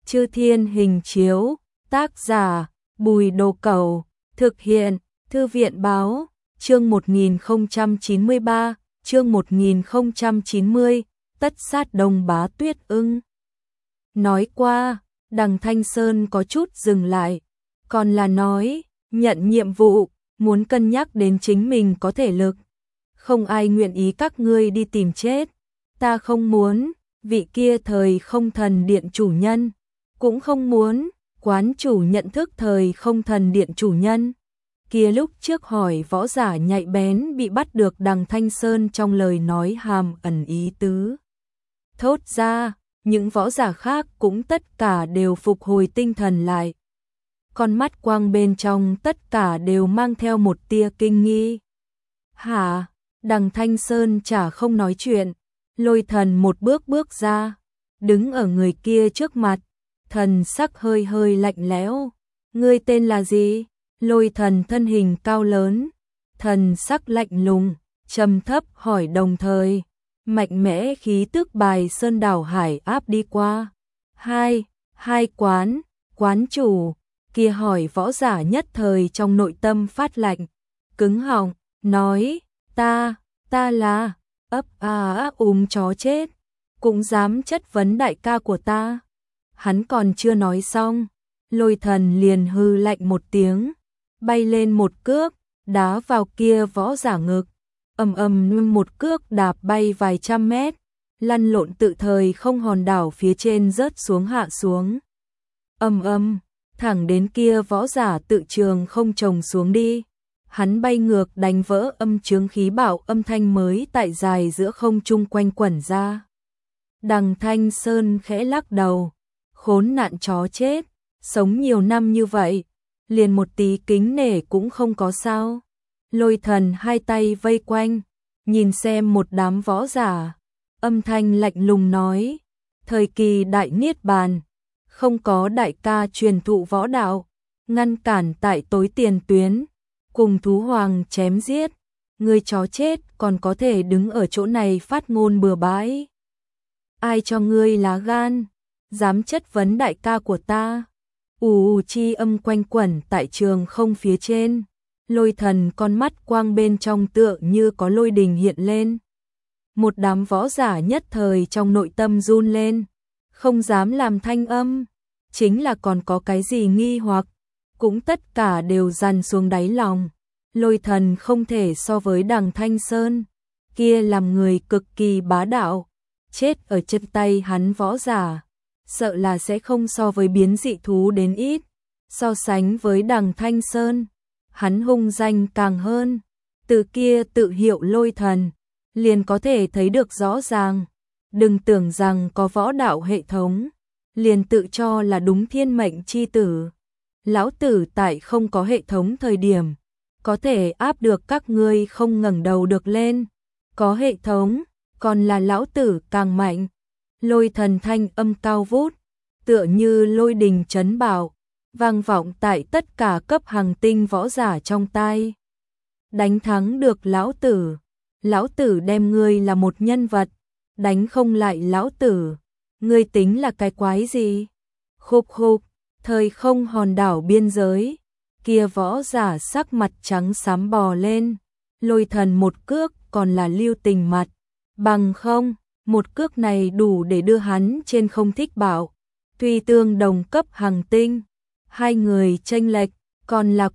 Chư Thiên Hình Chiếu, tác giả Bùi Đồ Cẩu, thực hiện Thư viện Báo, chương 1093, chương 1090, tất sát Đông Bá Tuyết Ưng. Nói qua, Đằng Thanh Sơn có chút dừng lại, còn là nói, nhận nhiệm vụ, muốn cân nhắc đến chính mình có thể lực. Không ai nguyện ý các ngươi đi tìm chết, ta không muốn, vị kia Thời Không Thần Điện chủ nhân, cũng không muốn, quán chủ nhận thức Thời Không Thần Điện chủ nhân. Kia lúc trước hỏi võ giả nhạy bén bị bắt được, Đằng Thanh Sơn trong lời nói hàm ẩn ý tứ. Thốt ra, những võ giả khác cũng tất cả đều phục hồi tinh thần lại. Con mắt quang bên trong tất cả đều mang theo một tia kinh nghi. Hả? Đằng Thanh Sơn chả không nói chuyện, Lôi Thần một bước bước ra, đứng ở người kia trước mặt, thần sắc hơi hơi lạnh lẽo. Ngươi tên là gì? Lôi Thần thân hình cao lớn, thần sắc lạnh lùng, trầm thấp hỏi, đồng thời mạnh mẽ khí tức bài sơn đảo hải áp đi qua. Hai quán chủ, kia hỏi võ giả nhất thời trong nội tâm phát lạnh, cứng họng, nói, ta là, chó chết, cũng dám chất vấn đại ca của ta. Hắn còn chưa nói xong, Lôi Thần liền hư lạnh một tiếng, bay lên một cước, đá vào kia võ giả ngực, một cước đạp bay vài trăm mét, lăn lộn tự thời không hòn đảo phía trên rớt xuống hạ xuống. Thẳng đến kia võ giả tự trường không trồng xuống đi. Hắn bay ngược đánh vỡ âm chướng khí bạo, âm thanh mới tại dài giữa không trung quanh quẩn ra. Đằng Thanh Sơn khẽ lắc đầu, khốn nạn chó chết, sống nhiều năm như vậy, liền một tí kính nể cũng không có sao. Lôi Thần hai tay vây quanh, nhìn xem một đám võ giả, âm thanh lạnh lùng nói, thời kỳ đại niết bàn, không có đại ca truyền thụ võ đạo, ngăn cản tại tối tiền tuyến, cùng thú hoàng chém giết, ngươi chó chết còn có thể đứng ở chỗ này phát ngôn bừa bãi. Ai cho ngươi lá gan, dám chất vấn đại ca của ta? Chi âm quanh quẩn tại trường không phía trên. Lôi Thần con mắt quang bên trong tựa như có lôi đình hiện lên. Một đám võ giả nhất thời trong nội tâm run lên, không dám làm thanh âm, chính là còn có cái gì nghi hoặc, cũng tất cả đều dằn xuống đáy lòng. Lôi Thần không thể so với Đằng Thanh Sơn, kia làm người cực kỳ bá đạo, chết ở chân tay hắn võ giả, sợ là sẽ không so với biến dị thú đến ít. So sánh với Đằng Thanh Sơn, hắn hung danh càng hơn, từ kia tự hiệu Lôi Thần, liền có thể thấy được rõ ràng. Đừng tưởng rằng có võ đạo hệ thống, liền tự cho là đúng thiên mệnh chi tử. Lão tử tại không có hệ thống thời điểm, có thể áp được các ngươi không ngẩng đầu được lên. Có hệ thống, còn là lão tử càng mạnh. Lôi Thần thanh âm cao vút, tựa như lôi đình chấn bạo, vang vọng tại tất cả cấp hàng tinh võ giả trong tai. Đánh thắng được lão tử đem ngươi là một nhân vật, đánh không lại lão tử, ngươi tính là cái quái gì? Khục, thời không hòn đảo biên giới, kia võ giả sắc mặt trắng xám bò lên. Lôi Thần một cước còn là lưu tình mặt, bằng không, một cước này đủ để đưa hắn trên không thích bảo. Tuy tương đồng cấp hàng tinh, hai người chênh lệch còn là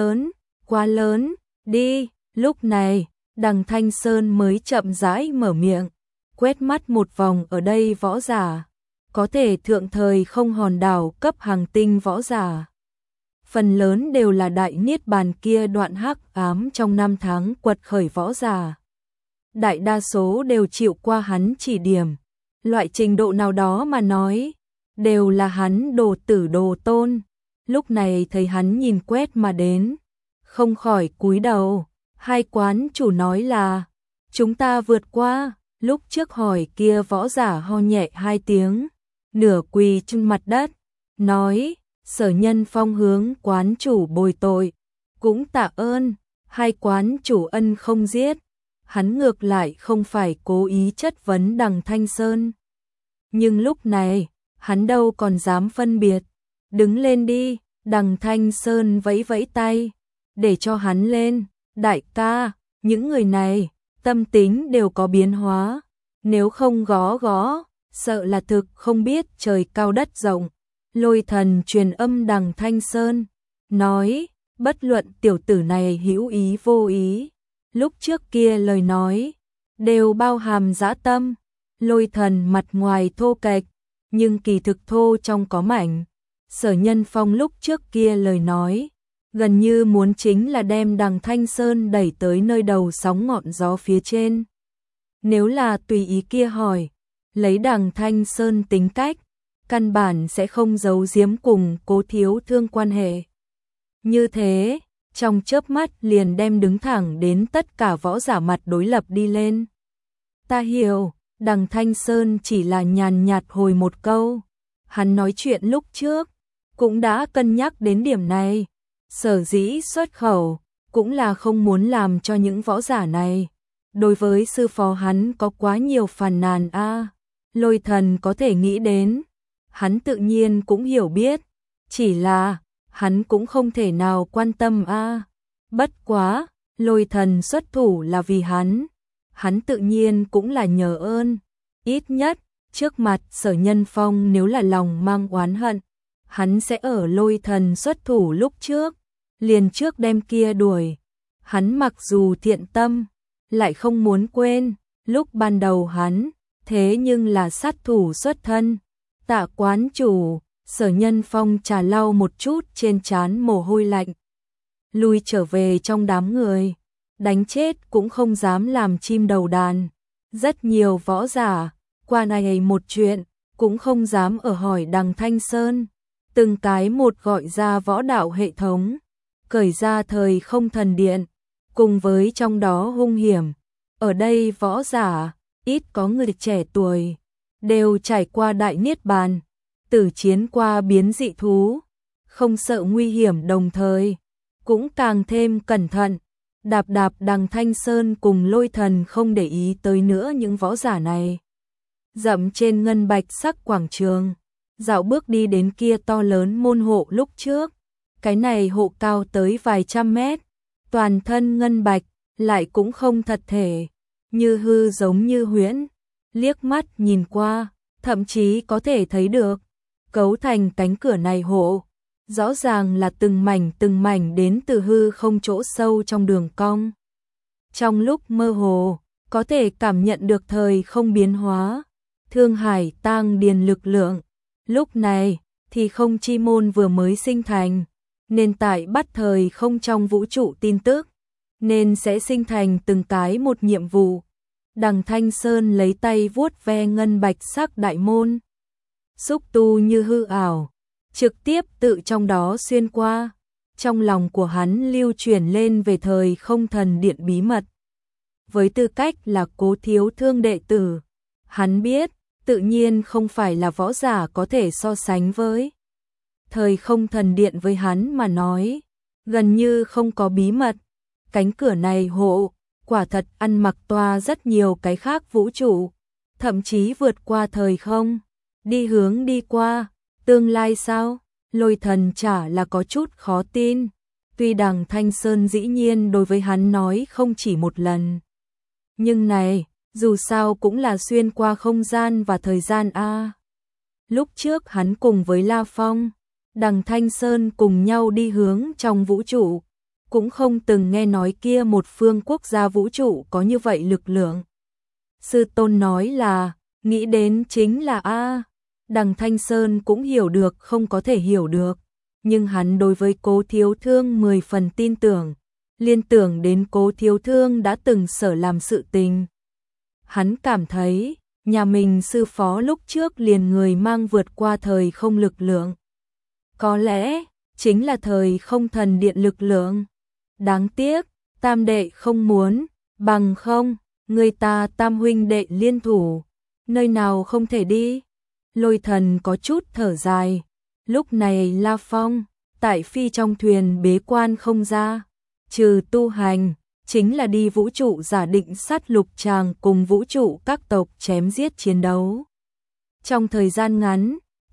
quá lớn, đi. Lúc này, Đằng Thanh Sơn mới chậm rãi mở miệng, quét mắt một vòng ở đây võ giả, có thể thượng thời không hòn đảo cấp hàng tinh võ giả. Phần lớn đều là đại niết bàn kia đoạn hắc ám trong năm tháng quật khởi võ giả. Đại đa số đều chịu qua hắn chỉ điểm, loại trình độ nào đó mà nói, đều là hắn đồ tử đồ tôn. Lúc này thấy hắn nhìn quét mà đến, không khỏi cúi đầu. Hai quán chủ nói là, chúng ta vượt qua. Lúc trước hỏi kia võ giả ho nhẹ hai tiếng, nửa quỳ trên mặt đất, nói, Sở Nhân Phong hướng quán chủ bồi tội, cũng tạ ơn. Hai quán chủ ân không giết, hắn ngược lại không phải cố ý chất vấn Đằng Thanh Sơn. Nhưng lúc này, hắn đâu còn dám phân biệt. Đứng lên đi, Đằng Thanh Sơn vẫy vẫy tay, để cho hắn lên. Đại ca, những người này, tâm tính đều có biến hóa, nếu không gõ gõ, sợ là thực không biết trời cao đất rộng. Lôi Thần truyền âm Đằng Thanh Sơn, nói, bất luận tiểu tử này hữu ý vô ý, lúc trước kia lời nói, đều bao hàm dã tâm. Lôi Thần mặt ngoài thô kệch, nhưng kỳ thực thô trong có mảnh. Sở Nhân Phong lúc trước kia lời nói, gần như muốn chính là đem Đằng Thanh Sơn đẩy tới nơi đầu sóng ngọn gió phía trên. Nếu là tùy ý kia hỏi, lấy Đằng Thanh Sơn tính cách, căn bản sẽ không giấu giếm cùng Cố Thiếu Thương quan hệ. Như thế, trong chớp mắt liền đem đứng thẳng đến tất cả võ giả mặt đối lập đi lên. Ta hiểu, Đằng Thanh Sơn chỉ là nhàn nhạt hồi một câu. Hắn nói chuyện lúc trước, cũng đã cân nhắc đến điểm này. Sở dĩ xuất khẩu, cũng là không muốn làm cho những võ giả này. Đối với sư phó hắn có quá nhiều phàn nàn a. Lôi Thần có thể nghĩ đến, hắn tự nhiên cũng hiểu biết, chỉ là hắn cũng không thể nào quan tâm a. Bất quá, Lôi Thần xuất thủ là vì hắn tự nhiên cũng là nhờ ơn. Ít nhất, trước mặt Sở Nhân Phong nếu là lòng mang oán hận, hắn sẽ ở Lôi Thần xuất thủ lúc trước, liền trước đem kia đuổi. Hắn mặc dù thiện tâm, lại không muốn quên, lúc ban đầu hắn, thế nhưng là sát thủ xuất thân. Tạ quán chủ, Sở Nhân Phong trà lau một chút trên trán mồ hôi lạnh. Lui trở về trong đám người, đánh chết cũng không dám làm chim đầu đàn. Rất nhiều võ giả, qua này một chuyện, cũng không dám ở hỏi Đằng Thanh Sơn. Từng cái một gọi ra võ đạo hệ thống, cởi ra thời không thần điện, cùng với trong đó hung hiểm. Ở đây võ giả, ít có người trẻ tuổi, đều trải qua đại niết bàn, tử chiến qua biến dị thú, không sợ nguy hiểm đồng thời, cũng càng thêm cẩn thận. Đạp Đằng Thanh Sơn cùng Lôi Thần không để ý tới nữa những võ giả này. Dậm trên ngân bạch sắc quảng trường, dạo bước đi đến kia to lớn môn hộ lúc trước. Cái này hộ cao tới vài trăm mét, toàn thân ngân bạch, lại cũng không thật thể, như hư giống như huyễn. Liếc mắt nhìn qua, thậm chí có thể thấy được, cấu thành cánh cửa này hộ, rõ ràng là từng mảnh đến từ hư không chỗ sâu trong đường cong. Trong lúc mơ hồ, có thể cảm nhận được thời không biến hóa, Thương Hải Tang Điền lực lượng. Lúc này, thì không chi môn vừa mới sinh thành, nên tại bắt thời không trong vũ trụ tin tức, nên sẽ sinh thành từng cái một nhiệm vụ. Đằng Thanh Sơn lấy tay vuốt ve ngân bạch sắc đại môn, xúc tu như hư ảo, trực tiếp tự trong đó xuyên qua. Trong lòng của hắn lưu truyền lên về thời không thần điện bí mật. Với tư cách là Cố Thiếu Thương đệ tử, hắn biết, tự nhiên không phải là võ giả có thể so sánh với. Thời không thần điện với hắn mà nói, gần như không có bí mật. Cánh cửa này hộ, quả thật ăn mặc toa rất nhiều cái khác vũ trụ, thậm chí vượt qua thời không, đi qua, tương lai sao? Lôi Thần chả là có chút khó tin. Tuy Đằng Thanh Sơn dĩ nhiên đối với hắn nói không chỉ một lần, nhưng này, dù sao cũng là xuyên qua không gian và thời gian a. Lúc trước hắn cùng với La Phong, Đằng Thanh Sơn cùng nhau đi hướng trong vũ trụ, cũng không từng nghe nói kia một phương quốc gia vũ trụ có như vậy lực lượng. Sư tôn nói là, nghĩ đến chính là a. Đằng Thanh Sơn cũng hiểu được không có thể hiểu được, nhưng hắn đối với Cố Thiếu Thương 10 phần tin tưởng, liên tưởng đến Cố Thiếu Thương đã từng sở làm sự tình. Hắn cảm thấy, nhà mình sư phó lúc trước liền người mang vượt qua thời không lực lượng. Có lẽ, chính là thời không thần điện lực lượng. Đáng tiếc, tam đệ không muốn, bằng không, người ta tam huynh đệ liên thủ, nơi nào không thể đi. Lôi Thần có chút thở dài. Lúc này La Phong, tại phi trong thuyền bế quan không ra, trừ tu hành, chính là đi vũ trụ giả định sát lục tràng cùng vũ trụ các tộc chém giết chiến đấu. Trong thời gian ngắn,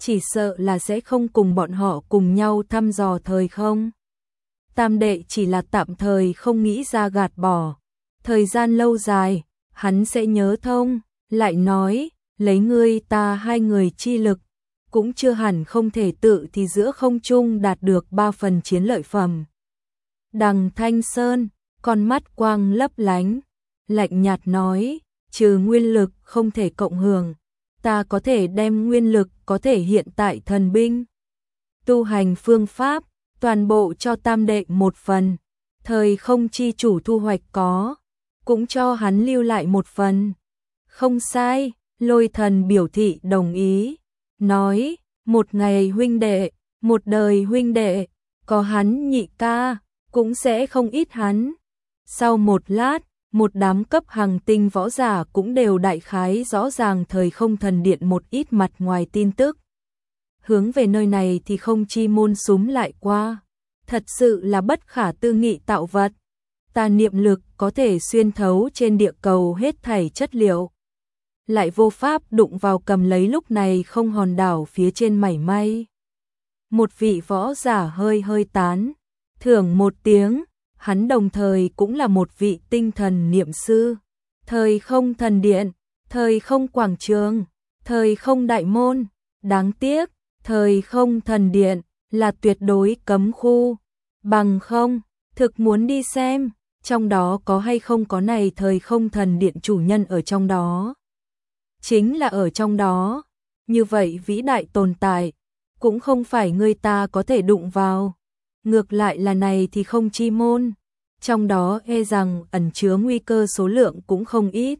chỉ sợ là sẽ không cùng bọn họ cùng nhau thăm dò thời không. Tam đệ chỉ là tạm thời không nghĩ ra gạt bỏ. Thời gian lâu dài, hắn sẽ nhớ thông, lại nói, lấy ngươi ta hai người chi lực, cũng chưa hẳn không thể tự thì giữa không trung đạt được 3 phần chiến lợi phẩm. Đằng Thanh Sơn, con mắt quang lấp lánh, lạnh nhạt nói, trừ nguyên lực không thể cộng hưởng, ta có thể đem nguyên lực có thể hiện tại thần binh. Tu hành phương pháp, toàn bộ cho tam đệ một phần, thời không chi chủ thu hoạch có, cũng cho hắn lưu lại một phần. Không sai, Lôi Thần biểu thị đồng ý, nói, một ngày huynh đệ, một đời huynh đệ, có hắn nhị ca, cũng sẽ không ít hắn. Sau một lát, một đám cấp hàng tinh võ giả cũng đều đại khái rõ ràng thời không thần điện một ít mặt ngoài tin tức. Hướng về nơi này thì không chi môn súm lại qua. Thật sự là bất khả tư nghị tạo vật. Tà niệm lực có thể xuyên thấu trên địa cầu hết thảy chất liệu. Lại vô pháp đụng vào cầm lấy lúc này không hòn đảo phía trên mảy may. Một vị võ giả hơi hơi tán, thưởng một tiếng, hắn đồng thời cũng là một vị tinh thần niệm sư. Thời không thần điện, thời không quảng trường, thời không đại môn, đáng tiếc, thời không thần điện là tuyệt đối cấm khu. Bằng không, thực muốn đi xem, trong đó có hay không có này thời không thần điện chủ nhân ở trong đó. Chính là ở trong đó, như vậy vĩ đại tồn tại, cũng không phải người ta có thể đụng vào. Ngược lại là này thì không chi môn, trong đó e rằng ẩn chứa nguy cơ số lượng cũng không ít.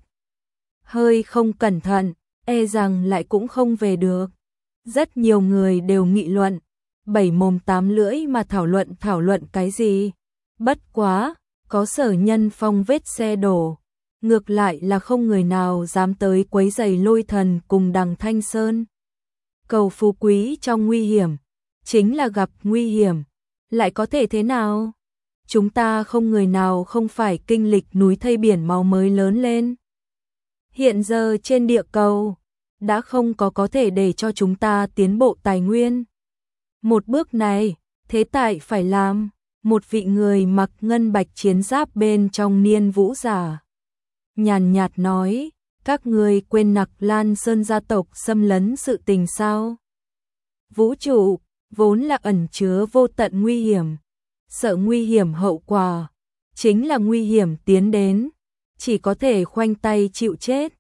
Hơi không cẩn thận, e rằng lại cũng không về được. Rất nhiều người đều nghị luận, bảy mồm tám lưỡi mà thảo luận cái gì. Bất quá, có Sở Nhân Phong vết xe đổ, ngược lại là không người nào dám tới quấy rầy Lôi Thần cùng Đằng Thanh Sơn. Cầu phú quý trong nguy hiểm, chính là gặp nguy hiểm, lại có thể thế nào? Chúng ta không người nào không phải kinh lịch núi thây biển máu mới lớn lên. Hiện giờ trên địa cầu, đã không có thể để cho chúng ta tiến bộ tài nguyên. Một bước này, thế tại phải làm, một vị người mặc ngân bạch chiến giáp bên trong niên vũ giả. Nhàn nhạt nói, các người quên Nặc Lan Sơn gia tộc xâm lấn sự tình sao? Vũ trụ, vốn là ẩn chứa vô tận nguy hiểm. Sợ nguy hiểm hậu quả, chính là nguy hiểm tiến đến, chỉ có thể khoanh tay chịu chết.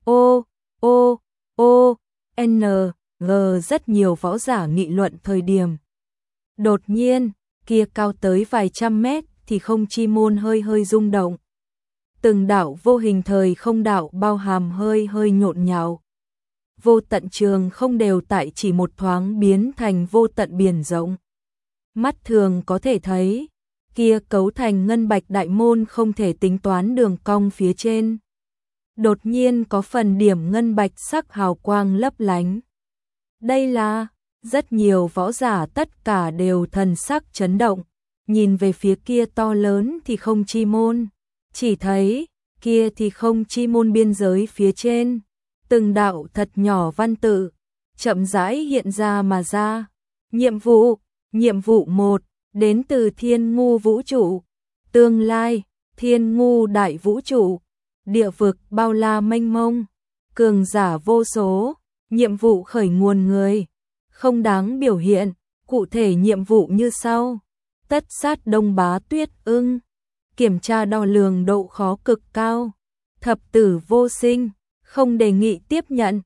N.G. rất nhiều võ giả nghị luận thời điểm. Đột nhiên, kia cao tới vài trăm mét thì không chi môn hơi hơi rung động. Từng đạo vô hình thời không đạo bao hàm hơi hơi nhộn nhạo. Vô tận trường không đều tại chỉ một thoáng biến thành vô tận biển rộng. Mắt thường có thể thấy, kia cấu thành ngân bạch đại môn không thể tính toán đường cong phía trên. Đột nhiên có phần điểm ngân bạch sắc hào quang lấp lánh. Đây là, rất nhiều võ giả tất cả đều thần sắc chấn động, nhìn về phía kia to lớn thì không chi môn, chỉ thấy, kia thì không chi môn biên giới phía trên, từng đạo thật nhỏ văn tự, chậm rãi hiện ra mà ra. Nhiệm vụ 1, đến từ Thiên Ngu Vũ Trụ. Tương lai, Thiên Ngu Đại Vũ Trụ. Địa vực bao la mênh mông. Cường giả vô số. Nhiệm vụ khởi nguồn người. Không đáng biểu hiện. Cụ thể nhiệm vụ như sau. Tất sát Đông Bá Tuyết Ưng. Kiểm tra đo lường độ khó cực cao. Thập tử vô sinh. Không đề nghị tiếp nhận.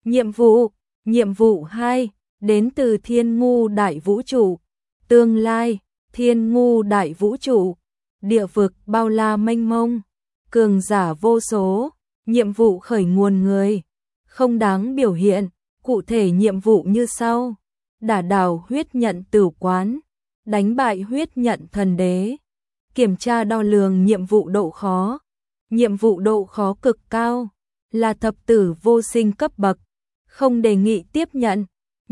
Nhiệm vụ 2, đến từ Thiên Ngu Đại Vũ Trụ. Tương lai, Thiên Ngu Đại Vũ Trụ. Địa vực bao la mênh mông. Cường giả vô số. Nhiệm vụ khởi nguồn người. Không đáng biểu hiện. Cụ thể nhiệm vụ như sau. Đả đảo huyết nhận tử quán. Đánh bại huyết nhận thần đế. Kiểm tra đo lường nhiệm vụ độ khó. Nhiệm vụ độ khó cực cao. Là thập tử vô sinh cấp bậc. Không đề nghị tiếp nhận.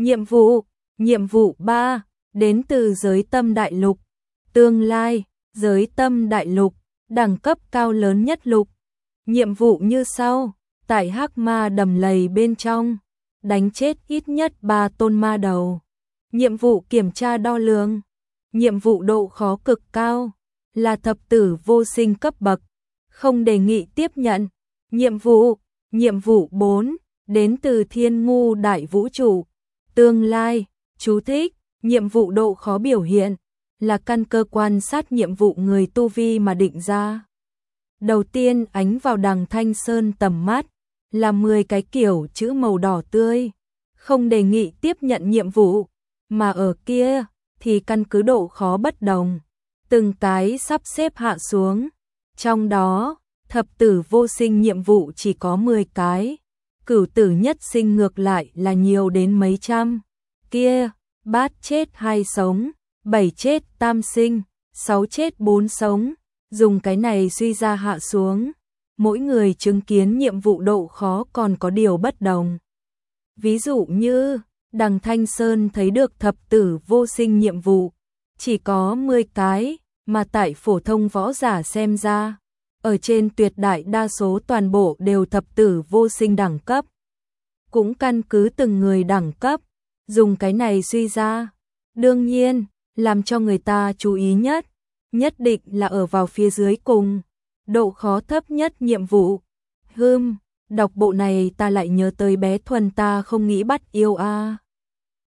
Nhiệm vụ 3, đến từ Giới Tâm Đại Lục. Tương lai, Giới Tâm Đại Lục, đẳng cấp cao lớn nhất lục. Nhiệm vụ như sau, tại Hắc Ma Đầm Lầy bên trong, đánh chết ít nhất 3 tôn ma đầu. Nhiệm vụ kiểm tra đo lường. Nhiệm vụ độ khó cực cao, là thập tử vô sinh cấp bậc, không đề nghị tiếp nhận. Nhiệm vụ 4, đến từ Thiên Ngu Đại Vũ Trụ. Tương lai, chú thích, nhiệm vụ độ khó biểu hiện, là căn cơ quan sát nhiệm vụ người tu vi mà định ra. Đầu tiên ánh vào Đằng Thanh Sơn tầm mắt, là 10 cái kiểu chữ màu đỏ tươi, không đề nghị tiếp nhận nhiệm vụ, mà ở kia thì căn cứ độ khó bất đồng, từng cái sắp xếp hạ xuống. Trong đó, thập tử vô sinh nhiệm vụ chỉ có 10 cái, cửu tử nhất sinh ngược lại là nhiều đến mấy trăm. Kia, bát chết 2 sống, 7 chết tam sinh, 6 chết 4 sống, dùng cái này suy ra hạ xuống. Mỗi người chứng kiến nhiệm vụ độ khó còn có điều bất đồng. Ví dụ như, Đằng Thanh Sơn thấy được thập tử vô sinh nhiệm vụ, chỉ có 10 cái, mà tại phổ thông võ giả xem ra, ở trên tuyệt đại đa số toàn bộ đều thập tử vô sinh đẳng cấp. Cũng căn cứ từng người đẳng cấp, dùng cái này suy ra. Đương nhiên, làm cho người ta chú ý nhất định là ở vào phía dưới cùng, độ khó thấp nhất nhiệm vụ. Đọc bộ này ta lại nhớ tới bé Thuần ta không nghĩ bắt yêu a.